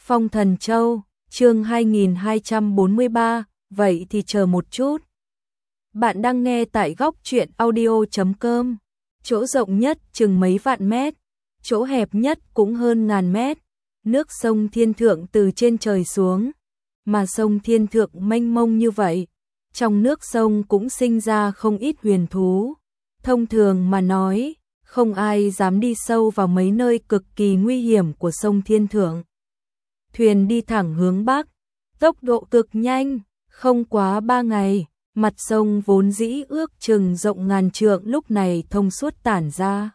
Phong Thần Châu, chương 2243, vậy thì chờ một chút. Bạn đang nghe tại góc truyện audio.com, chỗ rộng nhất chừng mấy vạn mét, chỗ hẹp nhất cũng hơn ngàn mét, nước sông Thiên Thượng từ trên trời xuống, mà sông Thiên Thượng mênh mông như vậy, trong nước sông cũng sinh ra không ít huyền thú. Thông thường mà nói, không ai dám đi sâu vào mấy nơi cực kỳ nguy hiểm của sông Thiên Thượng. Thuyền đi thẳng hướng bắc, tốc độ cực nhanh, không quá 3 ngày, mặt sông vốn dĩ ước chừng rộng ngàn trượng lúc này thông suốt tản ra.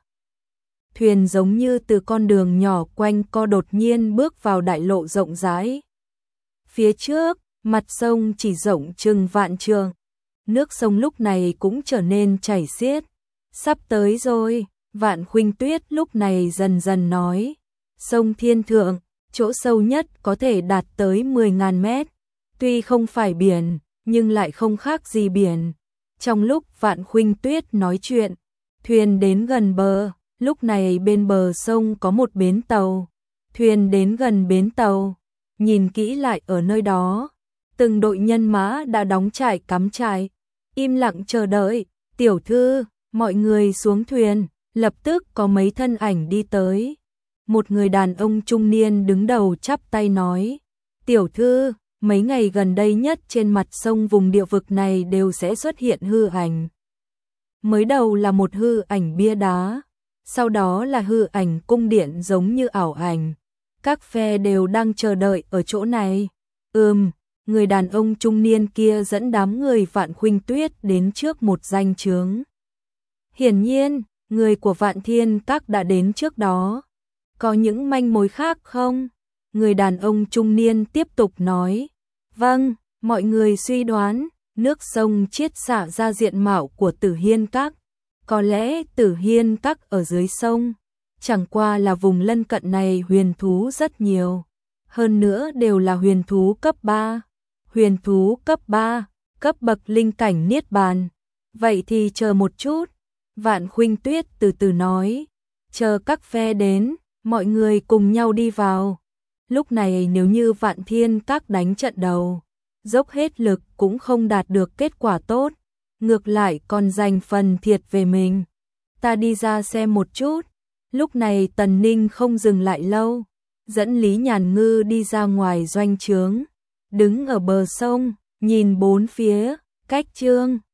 Thuyền giống như từ con đường nhỏ quanh co đột nhiên bước vào đại lộ rộng rãi. Phía trước, mặt sông chỉ rộng chừng vạn trượng, nước sông lúc này cũng trở nên chảy xiết. Sắp tới rồi, Vạn Khuynh Tuyết lúc này dần dần nói, sông Thiên Thượng, chỗ sâu nhất có thể đạt tới 10.000 mét, tuy không phải biển, nhưng lại không khác gì biển. Trong lúc Vạn Khuynh Tuyết nói chuyện, thuyền đến gần bờ, lúc này bên bờ sông có một bến tàu. Thuyền đến gần bến tàu, nhìn kỹ lại ở nơi đó, từng đội nhân mã đã đóng trại cắm trại, im lặng chờ đợi. Tiểu thư, mọi người xuống thuyền, lập tức có mấy thân ảnh đi tới. Một người đàn ông trung niên đứng đầu chắp tay nói, tiểu thư, mấy ngày gần đây nhất trên mặt sông vùng địa vực này đều sẽ xuất hiện hư ảnh. Mới đầu là một hư ảnh bia đá, sau đó là hư ảnh cung điện giống như ảo ảnh. Các phe đều đang chờ đợi ở chỗ này. Người đàn ông trung niên kia dẫn đám người Vạn Khuynh Tuyết đến trước một danh chướng. Hiển nhiên, người của Vạn Thiên Các đã đến trước đó. Có những manh mối khác không? Người đàn ông trung niên tiếp tục nói. Vâng, mọi người suy đoán, nước sông chiết xả ra diện mạo của Tử Hiên Các. Có lẽ Tử Hiên Các ở dưới sông. Chẳng qua là vùng lân cận này huyền thú rất nhiều. Hơn nữa đều là huyền thú cấp 3. Huyền thú cấp 3, cấp bậc linh cảnh niết bàn. Vậy thì chờ một chút. Vạn Khuynh Tuyết từ từ nói. Chờ các phe đến, mọi người cùng nhau đi vào. Lúc này nếu như Vạn Thiên Các đánh trận đầu, dốc hết lực cũng không đạt được kết quả tốt. Ngược lại còn giành phần thiệt về mình. Ta đi ra xem một chút. Lúc này Tần Ninh không dừng lại lâu, dẫn Lý Nhàn Ngư đi ra ngoài doanh trướng, đứng ở bờ sông, nhìn bốn phía, cách Trương,